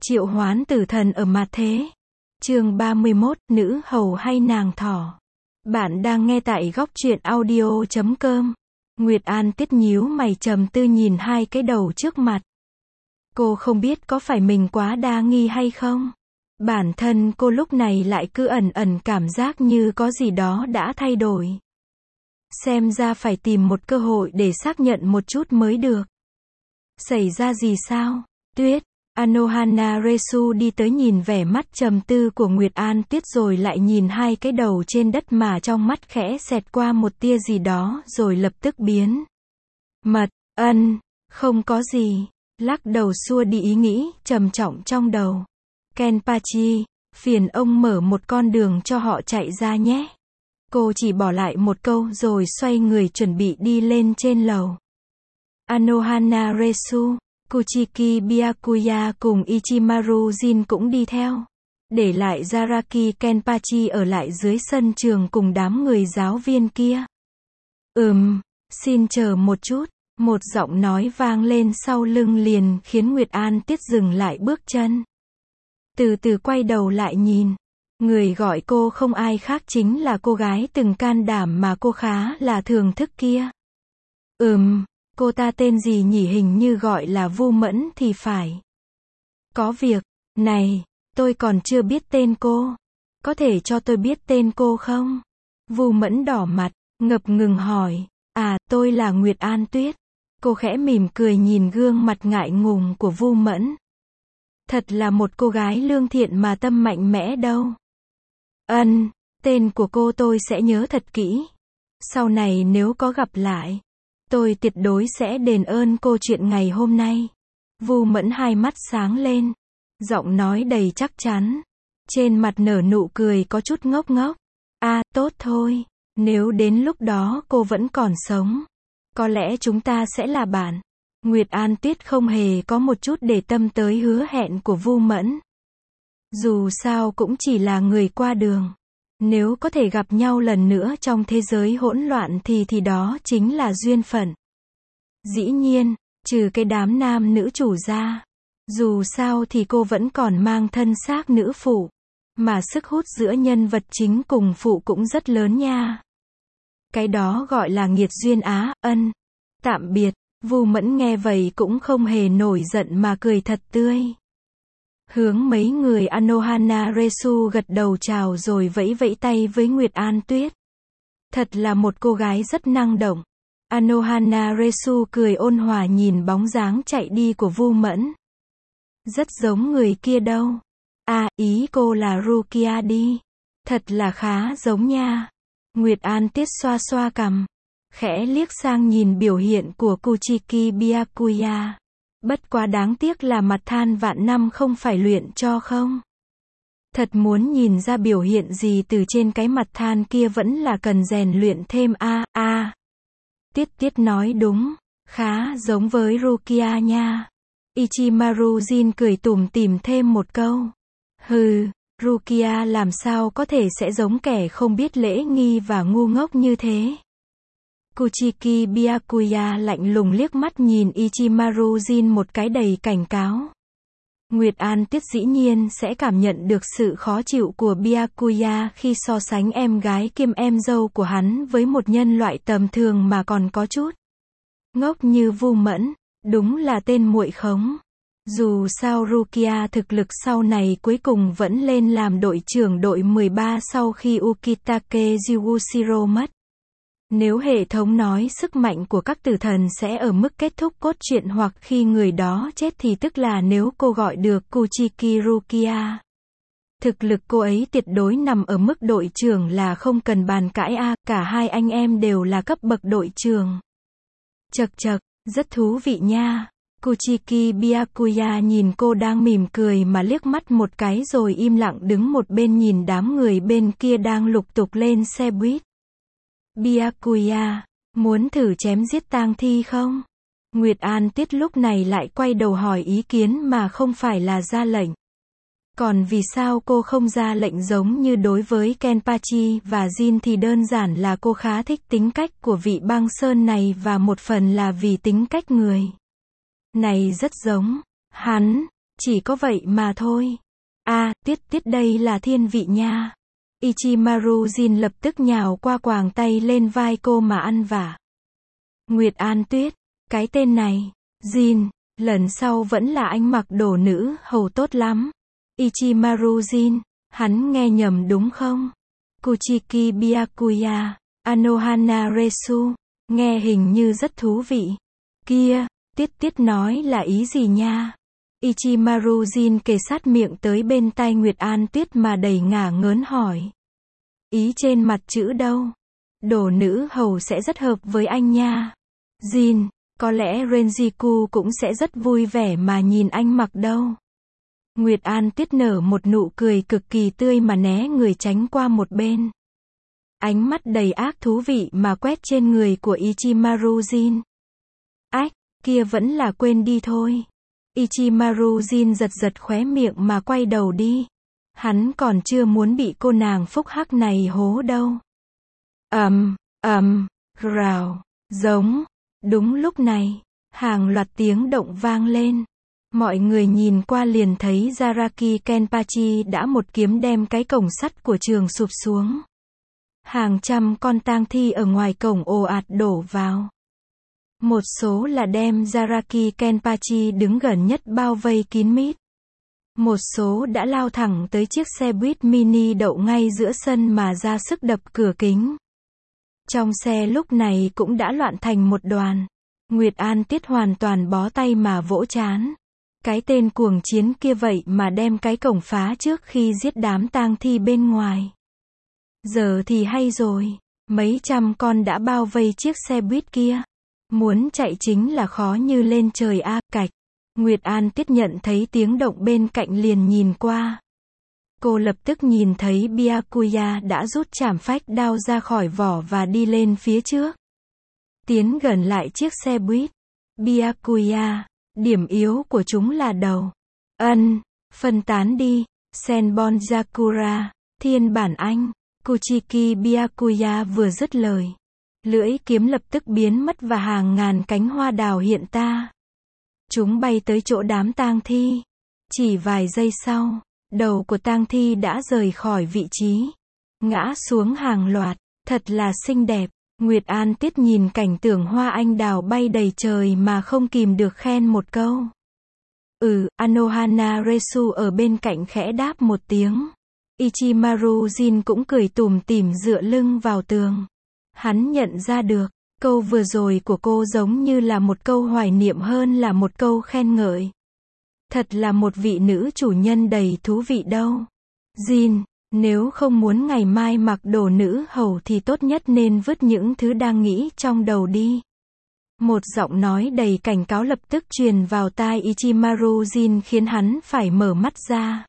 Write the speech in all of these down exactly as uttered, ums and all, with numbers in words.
Triệu hoán tử thần ở mặt thế. Chương ba mươi mốt, nữ hầu hay nàng thỏ. Bạn đang nghe tại góc truyện audio chấm com. Nguyệt An Tiết nhíu mày trầm tư nhìn hai cái đầu trước mặt. Cô không biết có phải mình quá đa nghi hay không. Bản thân cô lúc này lại cứ ẩn ẩn cảm giác như có gì đó đã thay đổi. Xem ra phải tìm một cơ hội để xác nhận một chút mới được. Xảy ra gì sao? Tuyết. Anohana Resu đi tới nhìn vẻ mắt trầm tư của Nguyệt An Tuyết rồi lại nhìn hai cái đầu trên đất mà trong mắt khẽ xẹt qua một tia gì đó rồi lập tức biến mật. Ân, không có gì. Lắc đầu xua đi ý nghĩ trầm trọng trong đầu. Kenpachi, phiền ông mở một con đường cho họ chạy ra nhé. Cô chỉ bỏ lại một câu rồi xoay người chuẩn bị đi lên trên lầu. Anohana Resu, Kuchiki Byakuya cùng Ichimaru Jin cũng đi theo. Để lại Zaraki Kenpachi ở lại dưới sân trường cùng đám người giáo viên kia. Ừm, xin chờ một chút. Một giọng nói vang lên sau lưng liền khiến Nguyệt An Tiết dừng lại bước chân. Từ từ quay đầu lại nhìn. Người gọi cô không ai khác chính là cô gái từng can đảm mà cô khá là thưởng thức kia. Ừm, cô ta tên gì nhỉ, hình như gọi là Vu Mẫn thì phải. Có việc, này, tôi còn chưa biết tên cô. Có thể cho tôi biết tên cô không? Vu Mẫn đỏ mặt, ngập ngừng hỏi. À, tôi là Nguyệt An Tuyết. Cô khẽ mỉm cười nhìn gương mặt ngại ngùng của Vu Mẫn. Thật là một cô gái lương thiện mà tâm mạnh mẽ đâu. Ân, tên của cô tôi sẽ nhớ thật kỹ. Sau này nếu có gặp lại, tôi tuyệt đối sẽ đền ơn cô chuyện ngày hôm nay. Vu Mẫn hai mắt sáng lên, giọng nói đầy chắc chắn. Trên mặt nở nụ cười có chút ngốc ngốc. À, tốt thôi. Nếu đến lúc đó cô vẫn còn sống, có lẽ chúng ta sẽ là bạn. Nguyệt An Tuyết không hề có một chút để tâm tới hứa hẹn của Vu Mẫn. Dù sao cũng chỉ là người qua đường. Nếu có thể gặp nhau lần nữa trong thế giới hỗn loạn thì thì đó chính là duyên phận. Dĩ nhiên, trừ cái đám nam nữ chủ ra. Dù sao thì cô vẫn còn mang thân xác nữ phụ. Mà sức hút giữa nhân vật chính cùng phụ cũng rất lớn nha. Cái đó gọi là nghiệt duyên á. Ân. Tạm biệt. Vu Mẫn nghe vậy cũng không hề nổi giận mà cười thật tươi. Hướng mấy người Anohana Resu gật đầu chào rồi vẫy vẫy tay với Nguyệt An Tuyết. Thật là một cô gái rất năng động. Anohana Resu cười ôn hòa nhìn bóng dáng chạy đi của Vu Mẫn. Rất giống người kia đâu. À, ý cô là Rukia đi. Thật là khá giống nha. Nguyệt An Tuyết xoa xoa cằm. Khẽ liếc sang nhìn biểu hiện của Kuchiki Byakuya. Bất quá đáng tiếc là mặt than vạn năm không phải luyện cho không. Thật muốn nhìn ra biểu hiện gì từ trên cái mặt than kia vẫn là cần rèn luyện thêm a a. À. Tiết Tiết nói đúng, khá giống với Rukia nha. Ichimaru Jin cười tủm tỉm thêm một câu. Hừ, Rukia làm sao có thể sẽ giống kẻ không biết lễ nghi và ngu ngốc như thế. Kuchiki Byakuya lạnh lùng liếc mắt nhìn Ichimaru Jin một cái đầy cảnh cáo. Nguyệt An Tuyết dĩ nhiên sẽ cảm nhận được sự khó chịu của Byakuya khi so sánh em gái kiêm em dâu của hắn với một nhân loại tầm thường mà còn có chút ngốc như Vu Mẫn, đúng là tên muội khống. Dù sao Rukia thực lực sau này cuối cùng vẫn lên làm đội trưởng đội mười ba sau khi Ukitake Yuushiro mất. Nếu hệ thống nói sức mạnh của các tử thần sẽ ở mức kết thúc cốt truyện hoặc khi người đó chết thì tức là nếu cô gọi được Kuchiki Rukia. Thực lực cô ấy tuyệt đối nằm ở mức đội trưởng là không cần bàn cãi a, à, cả hai anh em đều là cấp bậc đội trưởng. Chậc chậc, rất thú vị nha. Kuchiki Byakuya nhìn cô đang mỉm cười mà liếc mắt một cái rồi im lặng đứng một bên nhìn đám người bên kia đang lục tục lên xe buýt. Byakuya, muốn thử chém giết tang thi không? Nguyệt An Tuyết lúc này lại quay đầu hỏi ý kiến mà không phải là ra lệnh. Còn vì sao cô không ra lệnh giống như đối với Kenpachi và Jin thì đơn giản là cô khá thích tính cách của vị băng sơn này và một phần là vì tính cách người này rất giống hắn. Chỉ có vậy mà thôi. À, Tiết Tiết đây là thiên vị nha. Ichimaru Jin lập tức nhào qua quàng tay lên vai cô mà ăn vả. Nguyệt An Tuyết, cái tên này, Jin, lần sau vẫn là anh mặc đồ nữ hầu tốt lắm. Ichimaru Jin, hắn nghe nhầm đúng không? Kuchiki Byakuya, Anohana Resu, nghe hình như rất thú vị. Kia, Tiết Tiết nói là ý gì nha? Ichimaru Jin kề sát miệng tới bên tai Nguyệt An Tuyết mà đầy ngả ngớn hỏi. Ý trên mặt chữ đâu? Đồ nữ hầu sẽ rất hợp với anh nha. Jin, có lẽ Renjiku cũng sẽ rất vui vẻ mà nhìn anh mặc đâu. Nguyệt An Tuyết nở một nụ cười cực kỳ tươi mà né người tránh qua một bên. Ánh mắt đầy ác thú vị mà quét trên người của Ichimaru Jin. Ách, kia vẫn là quên đi thôi. Ichimaru Jin giật giật khóe miệng mà quay đầu đi. Hắn còn chưa muốn bị cô nàng phúc hắc này hố đâu. Ầm, ầm, rào, giống. Đúng lúc này, hàng loạt tiếng động vang lên. Mọi người nhìn qua liền thấy Zaraki Kenpachi đã một kiếm đem cái cổng sắt của trường sụp xuống. Hàng trăm con tang thi ở ngoài cổng ồ ạt đổ vào. Một số là đem Zaraki Kenpachi đứng gần nhất bao vây kín mít. Một số đã lao thẳng tới chiếc xe buýt mini đậu ngay giữa sân mà ra sức đập cửa kính. Trong xe lúc này cũng đã loạn thành một đoàn. Nguyệt An Tiết hoàn toàn bó tay mà vỗ trán. Cái tên cuồng chiến kia vậy mà đem cái cổng phá trước khi giết đám tang thi bên ngoài. Giờ thì hay rồi, mấy trăm con đã bao vây chiếc xe buýt kia. Muốn chạy chính là khó như lên trời a, cạch. Nguyệt An Tiết nhận thấy tiếng động bên cạnh liền nhìn qua. Cô lập tức nhìn thấy Byakuya đã rút trảm phách đao ra khỏi vỏ và đi lên phía trước. Tiến gần lại chiếc xe buýt. Byakuya, điểm yếu của chúng là đầu. Ân, phân tán đi. Senbon Yakura, thiên bản anh. Kuchiki Byakuya vừa dứt lời. Lưỡi kiếm lập tức biến mất và hàng ngàn cánh hoa đào hiện ta. Chúng bay tới chỗ đám tang thi. Chỉ vài giây sau, đầu của tang thi đã rời khỏi vị trí. Ngã xuống hàng loạt, thật là xinh đẹp. Nguyệt An Tiết nhìn cảnh tượng hoa anh đào bay đầy trời mà không kìm được khen một câu. Ừ, Anohana Resu ở bên cạnh khẽ đáp một tiếng. Ichimaru Jin cũng cười tủm tỉm dựa lưng vào tường. Hắn nhận ra được, câu vừa rồi của cô giống như là một câu hoài niệm hơn là một câu khen ngợi. Thật là một vị nữ chủ nhân đầy thú vị đâu. Jin, nếu không muốn ngày mai mặc đồ nữ hầu thì tốt nhất nên vứt những thứ đang nghĩ trong đầu đi. Một giọng nói đầy cảnh cáo lập tức truyền vào tai Ichimaru Jin khiến hắn phải mở mắt ra.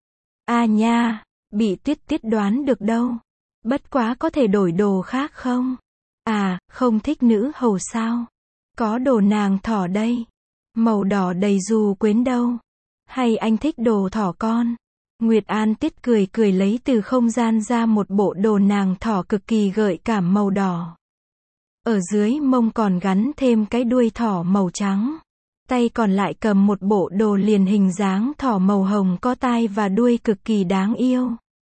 À nha, bị Tuyết Tiết đoán được đâu. Bất quá có thể đổi đồ khác không? À, không thích nữ hầu sao? Có đồ nàng thỏ đây. Màu đỏ đầy dù quyến đâu. Hay anh thích đồ thỏ con? Nguyệt An Tiết cười cười lấy từ không gian ra một bộ đồ nàng thỏ cực kỳ gợi cảm màu đỏ. Ở dưới mông còn gắn thêm cái đuôi thỏ màu trắng. Tay còn lại cầm một bộ đồ liền hình dáng thỏ màu hồng có tai và đuôi cực kỳ đáng yêu.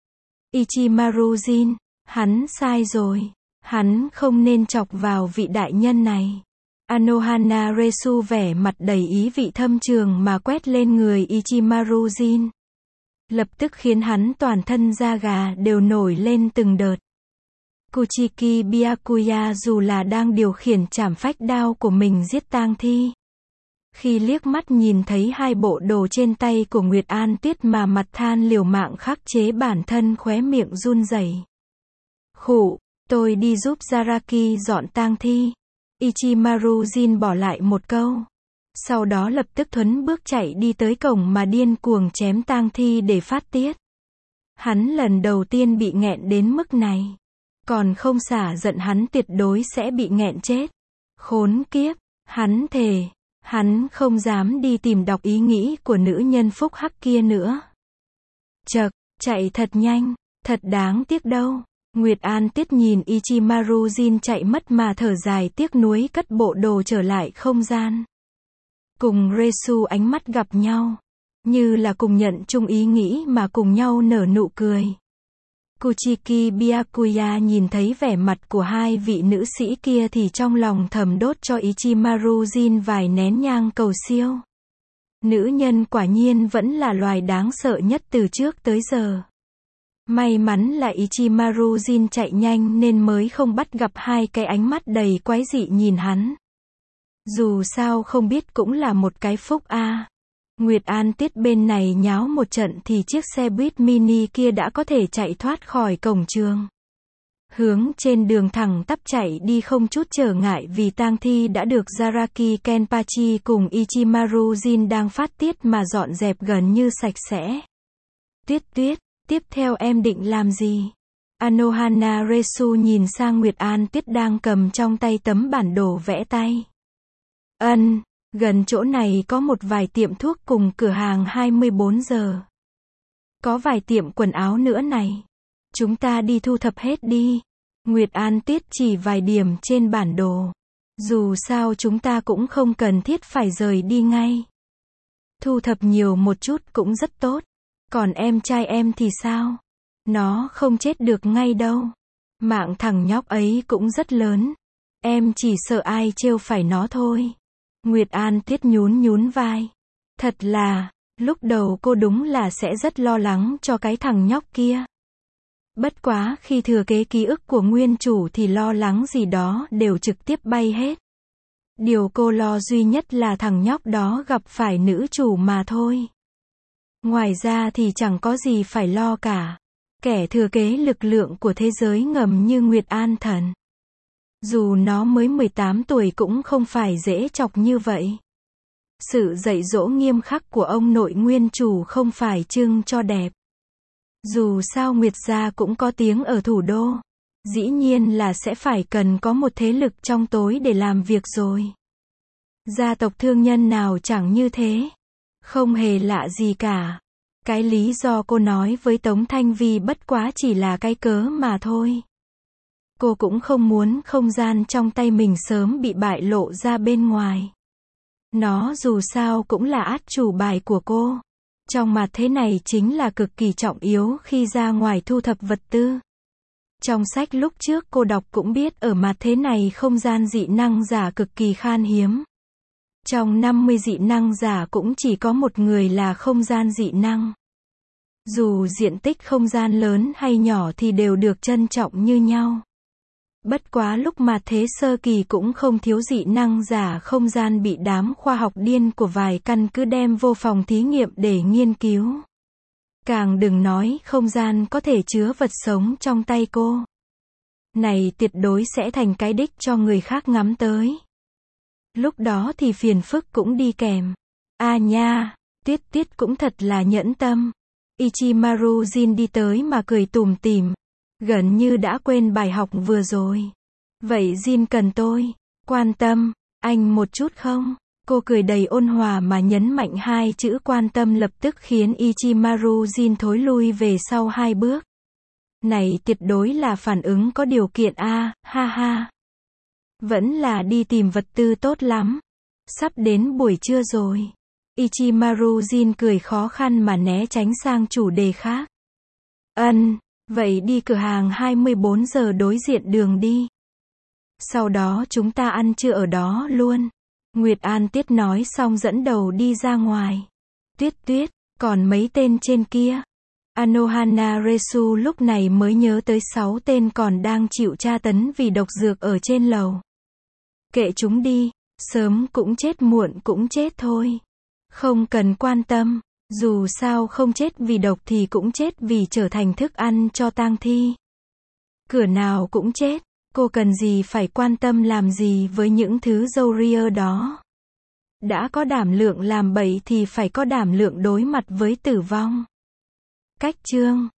Ichimaru Jin, hắn sai rồi. Hắn không nên chọc vào vị đại nhân này. Anohana Resu vẻ mặt đầy ý vị thâm trường mà quét lên người Ichimaru Jin. Lập tức khiến hắn toàn thân da gà đều nổi lên từng đợt. Kuchiki Byakuya dù là đang điều khiển trảm phách đao của mình giết tang thi. Khi liếc mắt nhìn thấy hai bộ đồ trên tay của Nguyệt An Tuyết mà mặt than liều mạng khắc chế bản thân khóe miệng run rẩy. Khụ, tôi đi giúp Zaraki dọn tang thi. Ichimaru Jin bỏ lại một câu. Sau đó lập tức thuấn bước chạy đi tới cổng mà điên cuồng chém tang thi để phát tiết. Hắn lần đầu tiên bị nghẹn đến mức này. Còn không xả giận hắn tuyệt đối sẽ bị nghẹn chết. Khốn kiếp, hắn thề. Hắn không dám đi tìm đọc ý nghĩ của nữ nhân phúc hắc kia nữa. Chậc, chạy thật nhanh, thật đáng tiếc đâu. Nguyệt An Tiết nhìn Ichimaru Jin chạy mất mà thở dài tiếc nuối cất bộ đồ trở lại không gian. Cùng Resu ánh mắt gặp nhau. như là cùng nhận chung ý nghĩ mà cùng nhau nở nụ cười. Kuchiki Byakuya nhìn thấy vẻ mặt của hai vị nữ sĩ kia thì trong lòng thầm đốt cho Ichimaru Jin vài nén nhang cầu siêu. Nữ nhân quả nhiên vẫn là loài đáng sợ nhất từ trước tới giờ. May mắn là Ichimaru Jin chạy nhanh nên mới không bắt gặp hai cái ánh mắt đầy quái dị nhìn hắn. Dù sao không biết cũng là một cái phúc a. À. Nguyệt An Tiết bên này nháo một trận thì chiếc xe buýt mini kia đã có thể chạy thoát khỏi cổng trường. Hướng trên đường thẳng tắp chạy đi không chút trở ngại vì tang thi đã được Zaraki Kenpachi cùng Ichimaru Jin đang phát tiết mà dọn dẹp gần như sạch sẽ. Tuyết Tuyết, tiếp theo em định làm gì? Anohana Resu nhìn sang Nguyệt An Tiết đang cầm trong tay tấm bản đồ vẽ tay. Ân, gần chỗ này có một vài tiệm thuốc cùng cửa hàng hai mươi bốn giờ. Có vài tiệm quần áo nữa này. Chúng ta đi thu thập hết đi. Nguyệt An Tiết chỉ vài điểm trên bản đồ. Dù sao chúng ta cũng không cần thiết phải rời đi ngay. Thu thập nhiều một chút cũng rất tốt. Còn em trai em thì sao? Nó không chết được ngay đâu. Mạng thằng nhóc ấy cũng rất lớn. Em chỉ sợ ai trêu phải nó thôi. Nguyệt An Tiết nhún nhún vai. Thật là, lúc đầu cô đúng là sẽ rất lo lắng cho cái thằng nhóc kia. Bất quá khi thừa kế ký ức của nguyên chủ thì lo lắng gì đó đều trực tiếp bay hết. Điều cô lo duy nhất là thằng nhóc đó gặp phải nữ chủ mà thôi. Ngoài ra thì chẳng có gì phải lo cả. Kẻ thừa kế lực lượng của thế giới ngầm như Nguyệt An Thần. Dù nó mới mười tám tuổi cũng không phải dễ chọc như vậy. Sự dạy dỗ nghiêm khắc của ông nội nguyên chủ không phải trưng cho đẹp. Dù sao Nguyệt gia cũng có tiếng ở thủ đô. Dĩ nhiên là sẽ phải cần có một thế lực trong tối để làm việc rồi. Gia tộc thương nhân nào chẳng như thế. Không hề lạ gì cả. Cái lý do cô nói với Tống Thanh Vi bất quá chỉ là cái cớ mà thôi. Cô cũng không muốn không gian trong tay mình sớm bị bại lộ ra bên ngoài. Nó dù sao cũng là át chủ bài của cô. Trong mặt thế này chính là cực kỳ trọng yếu khi ra ngoài thu thập vật tư. Trong sách lúc trước cô đọc cũng biết ở mặt thế này không gian dị năng giả cực kỳ khan hiếm. Trong năm mươi dị năng giả cũng chỉ có một người là không gian dị năng. Dù diện tích không gian lớn hay nhỏ thì đều được trân trọng như nhau. Bất quá lúc mà thế sơ kỳ cũng không thiếu dị năng giả không gian bị đám khoa học điên của vài căn cứ đem vô phòng thí nghiệm để nghiên cứu. Càng đừng nói không gian có thể chứa vật sống trong tay cô. Này tuyệt đối sẽ thành cái đích cho người khác ngắm tới. Lúc đó thì phiền phức cũng đi kèm. À nha, Tuyết Tuyết cũng thật là nhẫn tâm. Ichimaru Jin đi tới mà cười tủm tỉm. Gần như đã quên bài học vừa rồi. Vậy Jin cần tôi quan tâm anh một chút không? Cô cười đầy ôn hòa mà nhấn mạnh hai chữ quan tâm lập tức khiến Ichimaru Jin thối lui về sau hai bước. Này tuyệt đối là phản ứng có điều kiện a, à, ha ha. Vẫn là đi tìm vật tư tốt lắm. Sắp đến buổi trưa rồi. Ichimaru Jin cười khó khăn mà né tránh sang chủ đề khác. Ân, vậy đi cửa hàng hai mươi bốn giờ đối diện đường đi. Sau đó chúng ta ăn trưa ở đó luôn. Nguyệt An Tiết nói xong dẫn đầu đi ra ngoài. Tuyết Tuyết, còn mấy tên trên kia. Anohana Resu lúc này mới nhớ tới sáu tên còn đang chịu tra tấn vì độc dược ở trên lầu. Kệ chúng đi, sớm cũng chết muộn cũng chết thôi. Không cần quan tâm, dù sao không chết vì độc thì cũng chết vì trở thành thức ăn cho tang thi. Cửa nào cũng chết, cô cần gì phải quan tâm làm gì với những thứ râu ria đó. Đã có đảm lượng làm bậy thì phải có đảm lượng đối mặt với tử vong. Cách chương